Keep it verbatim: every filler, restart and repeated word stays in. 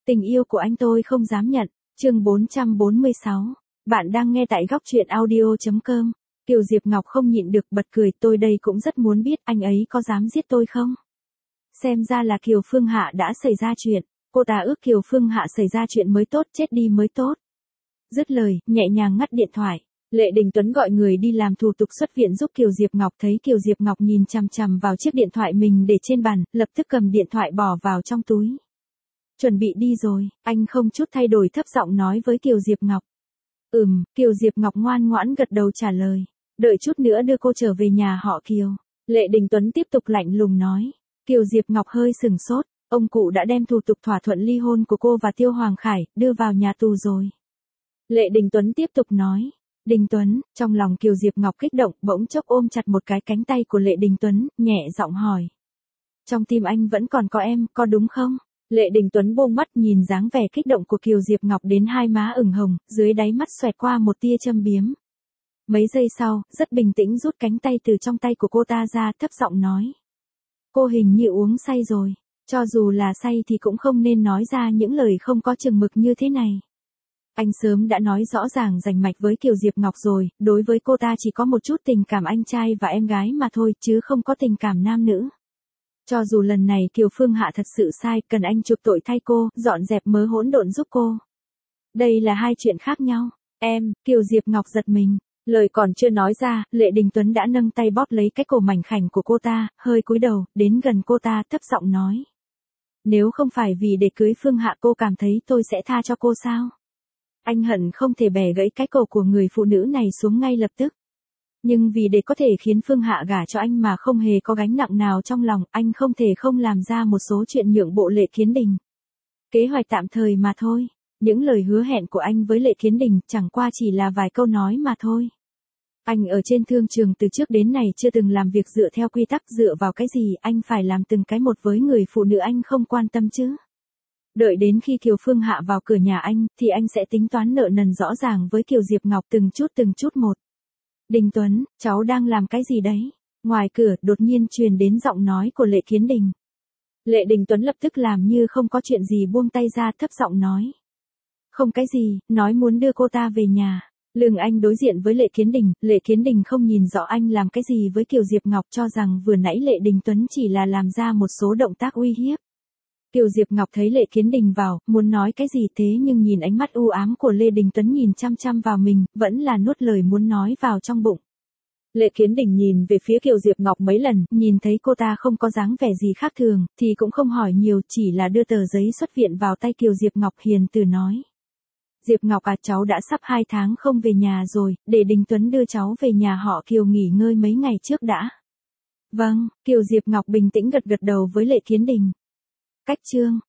Tình yêu của anh tôi không dám nhận. Chương bốn trăm bốn mươi sáu. Bạn đang nghe tại góc truyện audio chấm com. Kiều Diệp Ngọc không nhịn được bật cười, tôi đây cũng rất muốn biết anh ấy có dám giết tôi không? Xem ra là Kiều Phương Hạ đã xảy ra chuyện. Cô ta ước Kiều Phương Hạ xảy ra chuyện mới tốt, chết đi mới tốt. Dứt lời, nhẹ nhàng ngắt điện thoại. Lệ Đình Tuấn gọi người đi làm thủ tục xuất viện giúp Kiều Diệp Ngọc, thấy Kiều Diệp Ngọc nhìn chằm chằm vào chiếc điện thoại mình để trên bàn, lập tức cầm điện thoại bỏ vào trong túi. Chuẩn bị đi rồi, anh không chút thay đổi thấp giọng nói với Kiều Diệp Ngọc. Ừm, Kiều Diệp Ngọc ngoan ngoãn gật đầu trả lời. Đợi chút nữa đưa cô trở về nhà họ Kiều. Lệ Đình Tuấn tiếp tục lạnh lùng nói. Kiều Diệp Ngọc hơi sừng sốt, ông cụ đã đem thủ tục thỏa thuận ly hôn của cô và Tiêu Hoàng Khải đưa vào nhà tù rồi. Lệ Đình Tuấn tiếp tục nói. Đình Tuấn, trong lòng Kiều Diệp Ngọc kích động, bỗng chốc ôm chặt một cái cánh tay của Lệ Đình Tuấn, nhẹ giọng hỏi. Trong tim anh vẫn còn có em, có đúng không? Lệ Đình Tuấn buông mắt nhìn dáng vẻ kích động của Kiều Diệp Ngọc đến hai má ửng hồng, dưới đáy mắt xoẹt qua một tia châm biếm. Mấy giây sau, rất bình tĩnh rút cánh tay từ trong tay của cô ta ra, thấp giọng nói. Cô hình như uống say rồi, cho dù là say thì cũng không nên nói ra những lời không có chừng mực như thế này. Anh sớm đã nói rõ ràng rành mạch với Kiều Diệp Ngọc rồi, đối với cô ta chỉ có một chút tình cảm anh trai và em gái mà thôi, chứ không có tình cảm nam nữ. Cho dù lần này Kiều Phương Hạ thật sự sai, cần anh chuộc tội thay cô, dọn dẹp mớ hỗn độn giúp cô. Đây là hai chuyện khác nhau. Em, Kiều Diệp Ngọc giật mình. Lời còn chưa nói ra, Lệ Đình Tuấn đã nâng tay bóp lấy cái cổ mảnh khảnh của cô ta, hơi cúi đầu, đến gần cô ta, thấp giọng nói. Nếu không phải vì để cưới Phương Hạ cô cảm thấy tôi sẽ tha cho cô sao? Anh hận không thể bẻ gãy cái cổ của người phụ nữ này xuống ngay lập tức. Nhưng vì để có thể khiến Phương Hạ gả cho anh mà không hề có gánh nặng nào trong lòng, anh không thể không làm ra một số chuyện nhượng bộ Lệ Kiến Đình. Kế hoạch tạm thời mà thôi. Những lời hứa hẹn của anh với Lệ Kiến Đình chẳng qua chỉ là vài câu nói mà thôi. Anh ở trên thương trường từ trước đến nay chưa từng làm việc dựa theo quy tắc, dựa vào cái gì anh phải làm từng cái một với người phụ nữ anh không quan tâm chứ. Đợi đến khi Kiều Phương Hạ vào cửa nhà anh, thì anh sẽ tính toán nợ nần rõ ràng với Kiều Diệp Ngọc từng chút từng chút một. Đình Tuấn, cháu đang làm cái gì đấy? Ngoài cửa, đột nhiên truyền đến giọng nói của Lệ Kiến Đình. Lệ Đình Tuấn lập tức làm như không có chuyện gì, buông tay ra, thấp giọng nói. Không cái gì, nói muốn đưa cô ta về nhà. Lưng anh đối diện với Lệ Kiến Đình, Lệ Kiến Đình không nhìn rõ anh làm cái gì với Kiều Diệp Ngọc, cho rằng vừa nãy Lệ Đình Tuấn chỉ là làm ra một số động tác uy hiếp. Kiều Diệp Ngọc thấy Lệ Kiến Đình vào, muốn nói cái gì thế nhưng nhìn ánh mắt u ám của Lệ Đình Tuấn nhìn chăm chăm vào mình, vẫn là nuốt lời muốn nói vào trong bụng. Lệ Kiến Đình nhìn về phía Kiều Diệp Ngọc mấy lần, nhìn thấy cô ta không có dáng vẻ gì khác thường, thì cũng không hỏi nhiều, chỉ là đưa tờ giấy xuất viện vào tay Kiều Diệp Ngọc, hiền từ nói. Diệp Ngọc à, cháu đã sắp hai tháng không về nhà rồi, để Đình Tuấn đưa cháu về nhà họ Kiều nghỉ ngơi mấy ngày trước đã. Vâng, Kiều Diệp Ngọc bình tĩnh gật gật đầu với Lệ Kiến Đình. Cách chương